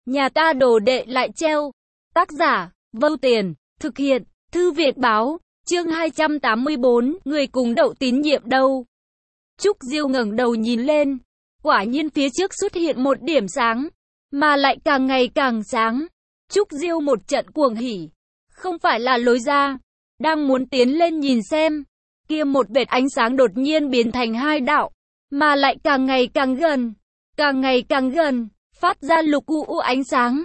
Nhà ta đồ đệ lại treo. Tác giả, Vâu Tiền, thực hiện, Thư viện báo, chương 284, người cùng Đậu tín nhiệm đâu. Trúc Diêu ngẩng đầu nhìn lên, quả nhiên phía trước xuất hiện một điểm sáng, mà lại càng ngày càng sáng. Trúc Diêu một trận cuồng hỉ, không phải là lối ra, đang muốn tiến lên nhìn xem, kia một vệt ánh sáng đột nhiên biến thành hai đạo, mà lại càng ngày càng gần, càng ngày càng gần, phát ra lục u ánh sáng.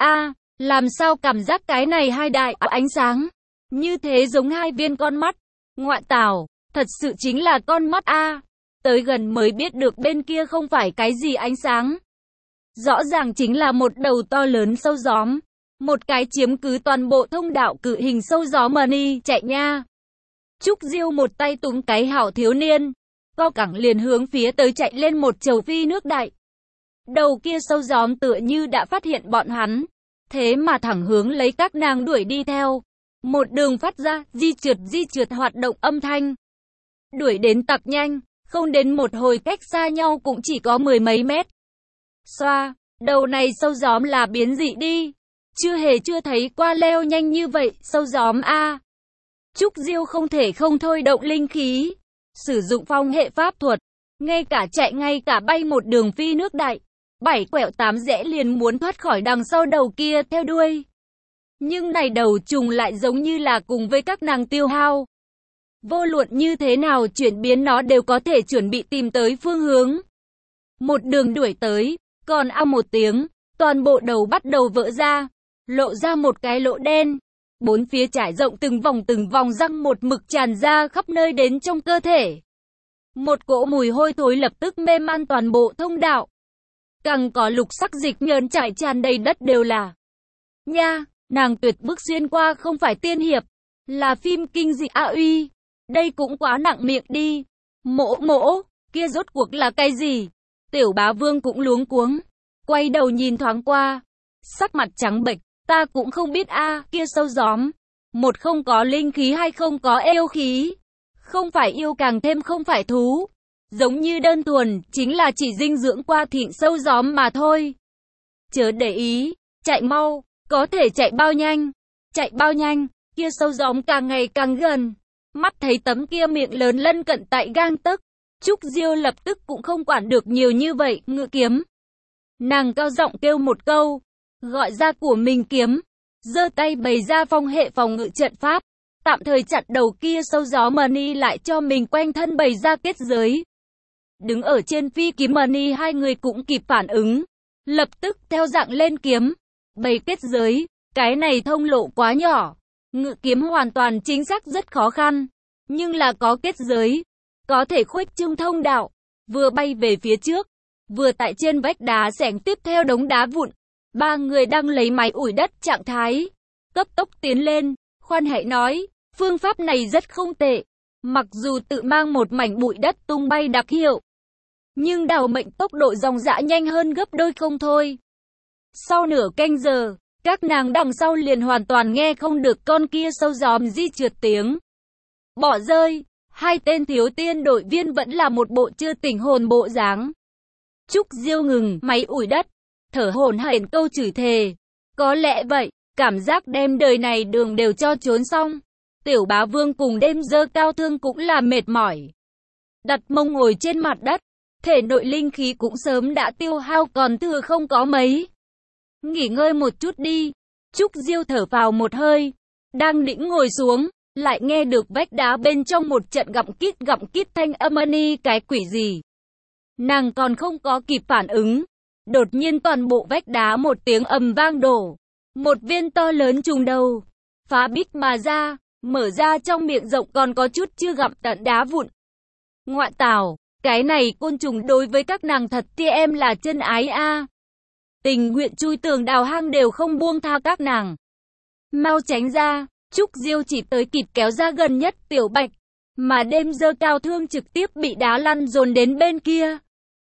Làm sao cảm giác cái này hai đại ánh sáng, như thế giống hai viên con mắt. Ngoại tảo, thật sự chính là con mắt a. Tới gần mới biết được bên kia không phải cái gì ánh sáng. Rõ ràng chính là một đầu to lớn sâu gióm. Một cái chiếm cứ toàn bộ thông đạo cự hình sâu gió money chạy nha. Trúc Diêu một tay túm cái hảo thiếu niên, co cẳng liền hướng phía tới chạy lên một chầu phi nước đại. Đầu kia sâu gióm tựa như đã phát hiện bọn hắn, thế mà thẳng hướng lấy các nàng đuổi đi theo. Một đường phát ra di trượt hoạt động âm thanh. Đuổi đến tặc nhanh, không đến một hồi cách xa nhau cũng chỉ có mười mấy mét. Xoa, đầu này sâu gióm là biến dị đi. Chưa thấy qua leo nhanh như vậy, sâu gióm a. Trúc Diêu không thể không thôi động linh khí, sử dụng phong hệ pháp thuật, ngay cả chạy ngay cả bay một đường phi nước đại, 7 quẹo 8 rẽ liền muốn thoát khỏi đằng sau đầu kia theo đuôi. Nhưng này đầu trùng lại giống như là cùng với các nàng tiêu hao. Vô luận như thế nào chuyển biến nó đều có thể chuẩn bị tìm tới phương hướng. Một đường đuổi tới, còn một tiếng, toàn bộ đầu bắt đầu vỡ ra, lộ ra một cái lỗ đen. Bốn phía trải rộng từng vòng răng một mực tràn ra khắp nơi đến trong cơ thể. Một cỗ mùi hôi thối lập tức mê man toàn bộ thông đạo. Càng có lục sắc dịch nhờn trải tràn đầy đất đều là. Nha, nàng tuyệt bức xuyên qua không phải tiên hiệp, là phim kinh dị uy. Đây cũng quá nặng miệng đi. Mỗ, kia rốt cuộc là cái gì? Tiểu Bá Vương cũng luống cuống, quay đầu nhìn thoáng qua, sắc mặt trắng bệch. Ta cũng không biết kia sâu gióm, một không có linh khí hay không có yêu khí, không phải yêu càng thêm không phải thú, giống như đơn thuần chính là chỉ dinh dưỡng qua thịnh sâu gióm mà thôi. Chớ để ý, chạy mau, có thể chạy bao nhanh, kia sâu gióm càng ngày càng gần, mắt thấy tấm kia miệng lớn lân cận tại gang tấc, Trúc Diêu lập tức cũng không quản được nhiều như vậy, ngự kiếm. Nàng cao giọng kêu một câu, gọi ra của mình kiếm, giơ tay bày ra phong hệ phòng ngự trận pháp, tạm thời chặn đầu kia sâu gió money lại cho mình quanh thân bày ra kết giới. Đứng ở trên phi kiếm money hai người cũng kịp phản ứng, lập tức theo dạng lên kiếm, bày kết giới, cái này thông lộ quá nhỏ, ngự kiếm hoàn toàn chính xác rất khó khăn, nhưng là có kết giới, có thể khuếch trương thông đạo, vừa bay về phía trước, vừa tại trên vách đá xẻng tiếp theo đống đá vụn. Ba người đang lấy máy ủi đất trạng thái, cấp tốc tiến lên, khoan hãy nói, phương pháp này rất không tệ, mặc dù tự mang một mảnh bụi đất tung bay đặc hiệu, nhưng đào mệnh tốc độ dòng dã nhanh hơn gấp đôi không thôi. Sau nửa canh giờ, các nàng đằng sau liền hoàn toàn nghe không được con kia sâu gióm di trượt tiếng. Bỏ rơi, hai tên thiếu tiên đội viên vẫn là một bộ chưa tỉnh hồn bộ dáng. Trúc Diêu ngừng máy ủi đất, thở hổn hển câu chửi thề. Có lẽ vậy, cảm giác đem đời này đường đều cho trốn xong. Tiểu Bá Vương cùng đêm dơ cao thương cũng là mệt mỏi. Đặt mông ngồi trên mặt đất, thể nội linh khí cũng sớm đã tiêu hao còn thừa không có mấy. Nghỉ ngơi một chút đi. Trúc Diêu thở vào một hơi, đang định ngồi xuống, lại nghe được vách đá bên trong một trận gặm kít thanh âm cái quỷ gì. Nàng còn không có kịp phản ứng. Đột nhiên toàn bộ vách đá một tiếng ầm vang đổ. Một viên to lớn trùng đầu, phá bít mà ra, mở ra trong miệng rộng còn có chút chưa gặm tận đá vụn. Ngoại tảo, cái này côn trùng đối với các nàng thật tia em là chân ái a. Tình nguyện chui tường đào hang đều không buông tha các nàng. Mau tránh ra, Trúc Diêu chỉ tới kịp kéo ra gần nhất Tiểu Bạch, mà đêm dơ cao thương trực tiếp bị đá lăn dồn đến bên kia.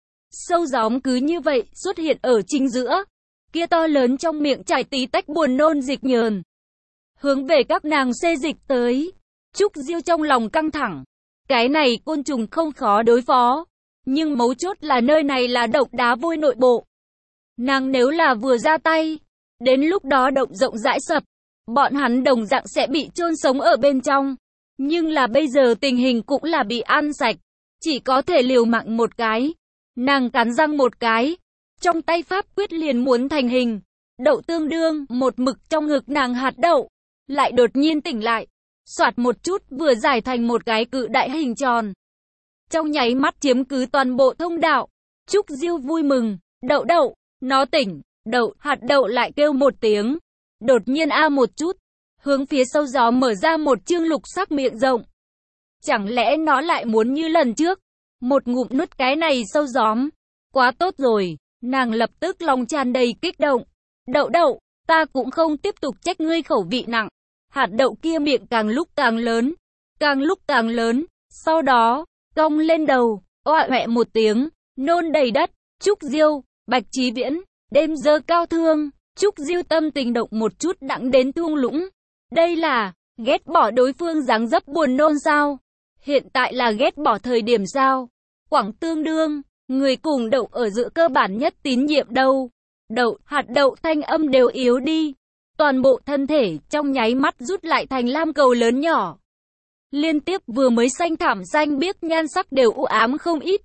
Sâu gióm cứ như vậy xuất hiện ở chính giữa, kia to lớn trong miệng chảy tí tách buồn nôn dịch nhờn, hướng về các nàng xê dịch tới. Trúc Diêu trong lòng căng thẳng, cái này côn trùng không khó đối phó, nhưng mấu chốt là nơi này là độc đá vôi nội bộ. Nàng nếu là vừa ra tay, đến lúc đó động rộng rãi sập, bọn hắn đồng dạng sẽ bị chôn sống ở bên trong. Nhưng là bây giờ tình hình cũng là bị ăn sạch, chỉ có thể liều mạng một cái. Nàng cắn răng một cái, trong tay pháp quyết liền muốn thành hình. Đậu tương đương, một mực trong ngực nàng hạt đậu, lại đột nhiên tỉnh lại. Soạt một chút vừa giải thành một cái cự đại hình tròn. Trong nháy mắt chiếm cứ toàn bộ thông đạo. Trúc Diêu vui mừng, đậu đậu, nó tỉnh, đậu, hạt đậu lại kêu một tiếng. Đột nhiên a một chút, hướng phía sâu gió mở ra một chương lục sắc miệng rộng. Chẳng lẽ nó lại muốn như lần trước, một ngụm nuốt cái này sâu gióm. Quá tốt rồi, nàng lập tức lòng tràn đầy kích động. Đậu đậu, ta cũng không tiếp tục trách ngươi khẩu vị nặng. Hạt đậu kia miệng càng lúc càng lớn, càng lúc càng lớn, sau đó, cong lên đầu, oạ oẹ một tiếng, nôn đầy đất. Trúc Diêu, Bạch Chí Viễn, đêm giờ cao thương. Trúc Diêu tâm tình động một chút đặng đến thung lũng. Đây là, ghét bỏ đối phương dáng dấp buồn nôn sao? Hiện tại là ghét bỏ thời điểm sao? Quảng tương đương, người cùng đậu ở giữa cơ bản nhất tín nhiệm đâu. Đậu, hạt đậu thanh âm đều yếu đi. Toàn bộ thân thể trong nháy mắt rút lại thành lam cầu lớn nhỏ. Liên tiếp vừa mới xanh thảm xanh biếc nhan sắc đều u ám không ít.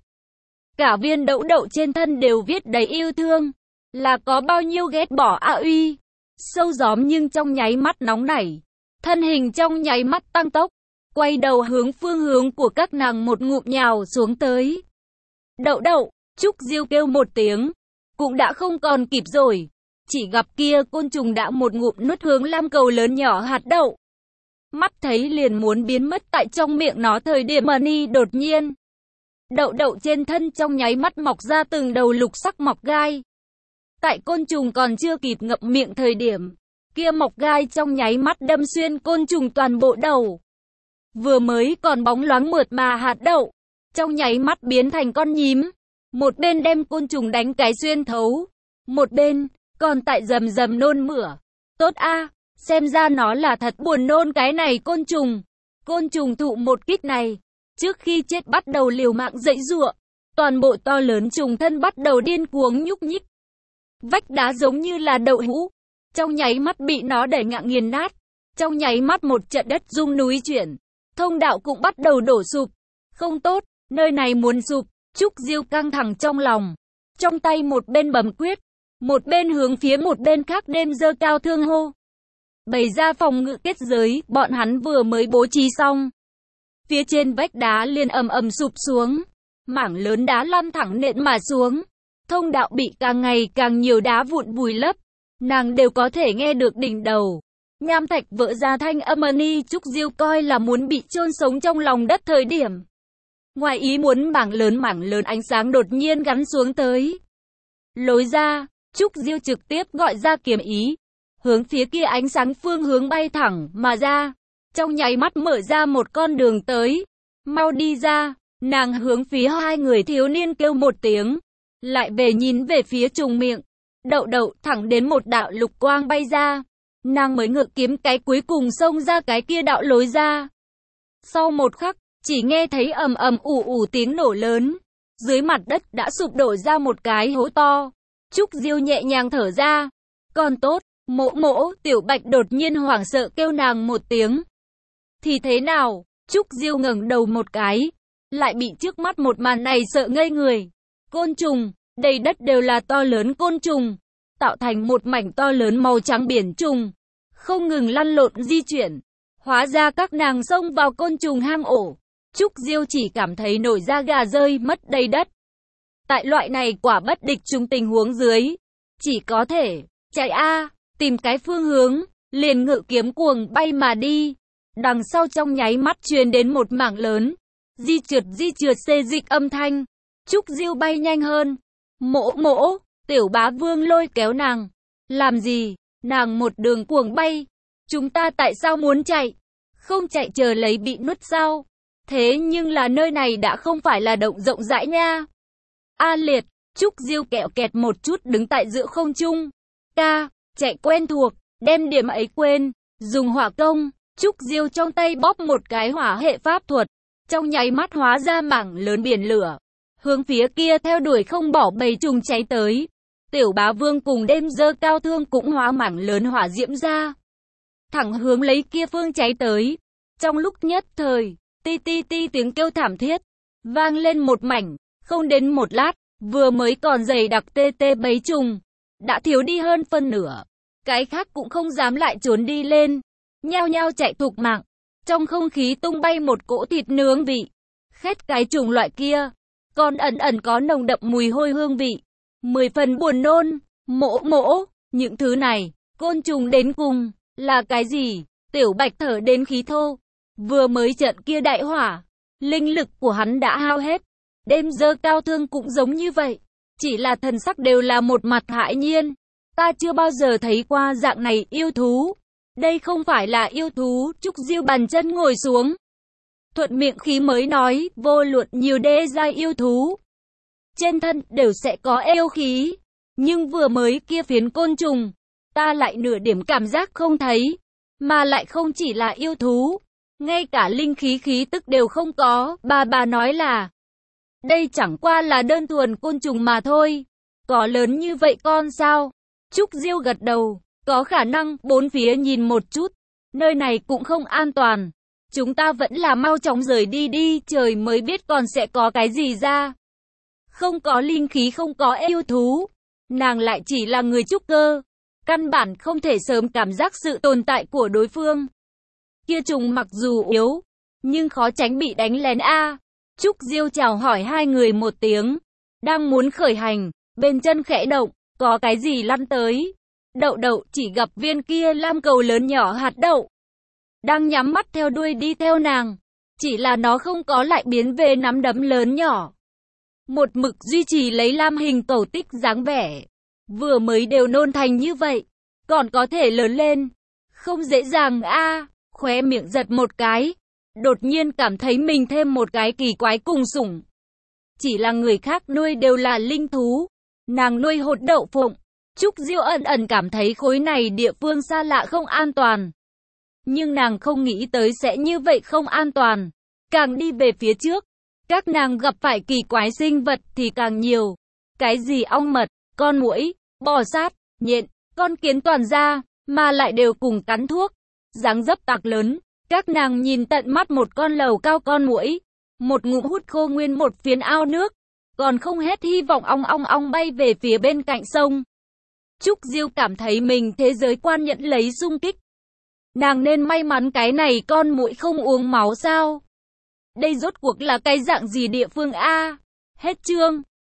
Cả viên đậu đậu trên thân đều viết đầy yêu thương. Là có bao nhiêu ghét bỏ a uy. Sâu gióm nhưng trong nháy mắt nóng nảy. Thân hình trong nháy mắt tăng tốc. Quay đầu hướng phương hướng của các nàng một ngụm nhào xuống tới. Đậu đậu, Trúc Diêu kêu một tiếng. Cũng đã không còn kịp rồi. Chỉ gặp kia côn trùng đã một ngụm nuốt hướng lam cầu lớn nhỏ hạt đậu. Mắt thấy liền muốn biến mất tại trong miệng nó thời điểm Money đột nhiên. Đậu đậu trên thân trong nháy mắt mọc ra từng đầu lục sắc mọc gai. Tại côn trùng còn chưa kịp ngậm miệng thời điểm, kia mọc gai trong nháy mắt đâm xuyên côn trùng toàn bộ đầu. Vừa mới còn bóng loáng mượt mà hạt đậu, trong nháy mắt biến thành con nhím. Một bên đem côn trùng đánh cái xuyên thấu, một bên còn tại rầm rầm nôn mửa. Tốt a, xem ra nó là thật buồn nôn cái này côn trùng. Côn trùng thụ một kích này, trước khi chết bắt đầu liều mạng giãy giụa, toàn bộ to lớn trùng thân bắt đầu điên cuồng nhúc nhích. Vách đá giống như là đậu hũ, trong nháy mắt bị nó đẩy ngã nghiền nát. Trong nháy mắt một trận đất rung núi chuyển, thông đạo cũng bắt đầu đổ sụp. Không tốt, nơi này muốn sụp. Trúc Diêu căng thẳng trong lòng, trong tay một bên bấm quyết, một bên hướng phía một bên khác đêm dơ cao thương hô. Bày ra phòng ngự kết giới, bọn hắn vừa mới bố trí xong. Phía trên vách đá liền ầm ầm sụp xuống, mảng lớn đá lăn thẳng nện mà xuống. Thông đạo bị càng ngày càng nhiều đá vụn vùi lấp, nàng đều có thể nghe được đỉnh đầu. Nham thạch vỡ ra thanh âm Money. Trúc Diêu coi là muốn bị chôn sống trong lòng đất thời điểm. Ngoài ý muốn mảng lớn ánh sáng đột nhiên gắn xuống tới. Lối ra, Trúc Diêu trực tiếp gọi ra kiếm ý, hướng phía kia ánh sáng phương hướng bay thẳng mà ra. Trong nháy mắt mở ra một con đường tới. Mau đi ra, nàng hướng phía hai người thiếu niên kêu một tiếng. Lại về nhìn về phía trùng miệng. Đậu đậu thẳng đến một đạo lục quang bay ra. Nàng mới ngự kiếm cái cuối cùng xông ra cái kia đạo lối ra. Sau một khắc, chỉ nghe thấy ầm ầm ủ ủ tiếng nổ lớn. Dưới mặt đất đã sụp đổ ra một cái hố to. Trúc Diêu nhẹ nhàng thở ra. Còn tốt, mỗ mỗ, Tiểu Bạch đột nhiên hoảng sợ kêu nàng một tiếng. Thì thế nào? Trúc Diêu ngẩng đầu một cái. Lại bị trước mắt một màn này sợ ngây người. Côn trùng, đầy đất đều là to lớn côn trùng. Tạo thành một mảnh to lớn màu trắng biển trùng. Không ngừng lăn lộn di chuyển. Hóa ra các nàng xông vào côn trùng hang ổ. Trúc Diêu chỉ cảm thấy nổi da gà rơi mất đầy đất. Tại loại này quả bất địch chung tình huống dưới, chỉ có thể chạy tìm cái phương hướng, liền ngự kiếm cuồng bay mà đi. Đằng sau trong nháy mắt truyền đến một mảng lớn di trượt xê dịch âm thanh. Trúc Diêu bay nhanh hơn. Mỗ mỗ, Tiểu Bá Vương lôi kéo nàng. Làm gì? Nàng một đường cuồng bay. Chúng ta tại sao muốn chạy? Không chạy chờ lấy bị nuốt sao? Thế nhưng là nơi này đã không phải là động rộng rãi nha. A liệt, Trúc Diêu kẹo kẹt một chút đứng tại giữa không trung. Chạy quen thuộc, đem điểm ấy quên. Dùng hỏa công, Trúc Diêu trong tay bóp một cái hỏa hệ pháp thuật. Trong nháy mắt hóa ra mảng lớn biển lửa. Hướng phía kia theo đuổi không bỏ bầy trùng cháy tới. Tiểu Bá Vương cùng đêm dơ cao thương cũng hóa mảng lớn hỏa diễm ra, thẳng hướng lấy kia phương cháy tới. Trong lúc nhất thời, ti ti ti tiếng kêu thảm thiết vang lên một mảnh, không đến một lát, vừa mới còn dày đặc tê tê bấy trùng, đã thiếu đi hơn phân nửa. Cái khác cũng không dám lại trốn đi lên, nhao nhao chạy thục mạng. Trong không khí tung bay một cỗ thịt nướng vị, khét cái chủng loại kia, còn ẩn ẩn có nồng đậm mùi hôi hương vị, 10 phần buồn nôn. Mỗ, những thứ này, côn trùng đến cùng, là cái gì? Tiểu Bạch thở đến khí thô, vừa mới trận kia đại hỏa, linh lực của hắn đã hao hết. Đêm dơ cao thương cũng giống như vậy, chỉ là thần sắc đều là một mặt hãi nhiên. Ta chưa bao giờ thấy qua dạng này yêu thú. Đây không phải là yêu thú. Trúc Diêu bàn chân ngồi xuống, thuận miệng khí mới nói, vô luận nhiều đê giai yêu thú, trên thân đều sẽ có yêu khí. Nhưng vừa mới kia phiến côn trùng, ta lại nửa điểm cảm giác không thấy. Mà lại không chỉ là yêu thú, ngay cả linh khí khí tức đều không có. Bà nói là, đây chẳng qua là đơn thuần côn trùng mà thôi. Có lớn như vậy con sao? Trúc Diêu gật đầu, có khả năng. Bốn phía nhìn một chút, nơi này cũng không an toàn. Chúng ta vẫn là mau chóng rời đi đi, trời mới biết còn sẽ có cái gì ra. Không có linh khí, không có yêu thú, nàng lại chỉ là người trúc cơ, căn bản không thể sớm cảm giác sự tồn tại của đối phương. Kia trùng mặc dù yếu, nhưng khó tránh bị đánh lén a. Trúc Diêu chào hỏi hai người một tiếng, đang muốn khởi hành, bên chân khẽ động, có cái gì lăn tới. Đậu chỉ gặp viên kia lam cầu lớn nhỏ hạt đậu, đang nhắm mắt theo đuôi đi theo nàng, chỉ là nó không có lại biến về nắm đấm lớn nhỏ, một mực duy trì lấy lam hình cầu tích dáng vẻ. Vừa mới đều nôn thành như vậy, còn có thể lớn lên, không dễ dàng a. Khóe miệng giật một cái, đột nhiên cảm thấy mình thêm một cái kỳ quái cùng sủng. Chỉ là người khác nuôi đều là linh thú, nàng nuôi hột đậu phụng. Trúc Diêu ẩn cảm thấy khối này địa phương xa lạ không an toàn. Nhưng nàng không nghĩ tới sẽ như vậy không an toàn. Càng đi về phía trước, các nàng gặp phải kỳ quái sinh vật thì càng nhiều. Cái gì ong mật, con muỗi, bò sát, nhện, con kiến toàn ra, mà lại đều cùng cắn thuốc. Dáng dấp tạc lớn, các nàng nhìn tận mắt một con lầu cao con muỗi, một ngụm hút khô nguyên một phiến ao nước, còn không hết hy vọng ong bay về phía bên cạnh sông. Trúc Diêu cảm thấy mình thế giới quan nhận lấy xung kích. Nàng nên may mắn cái này con muỗi không uống máu sao? Đây rốt cuộc là cái dạng gì địa phương a? Hết chương.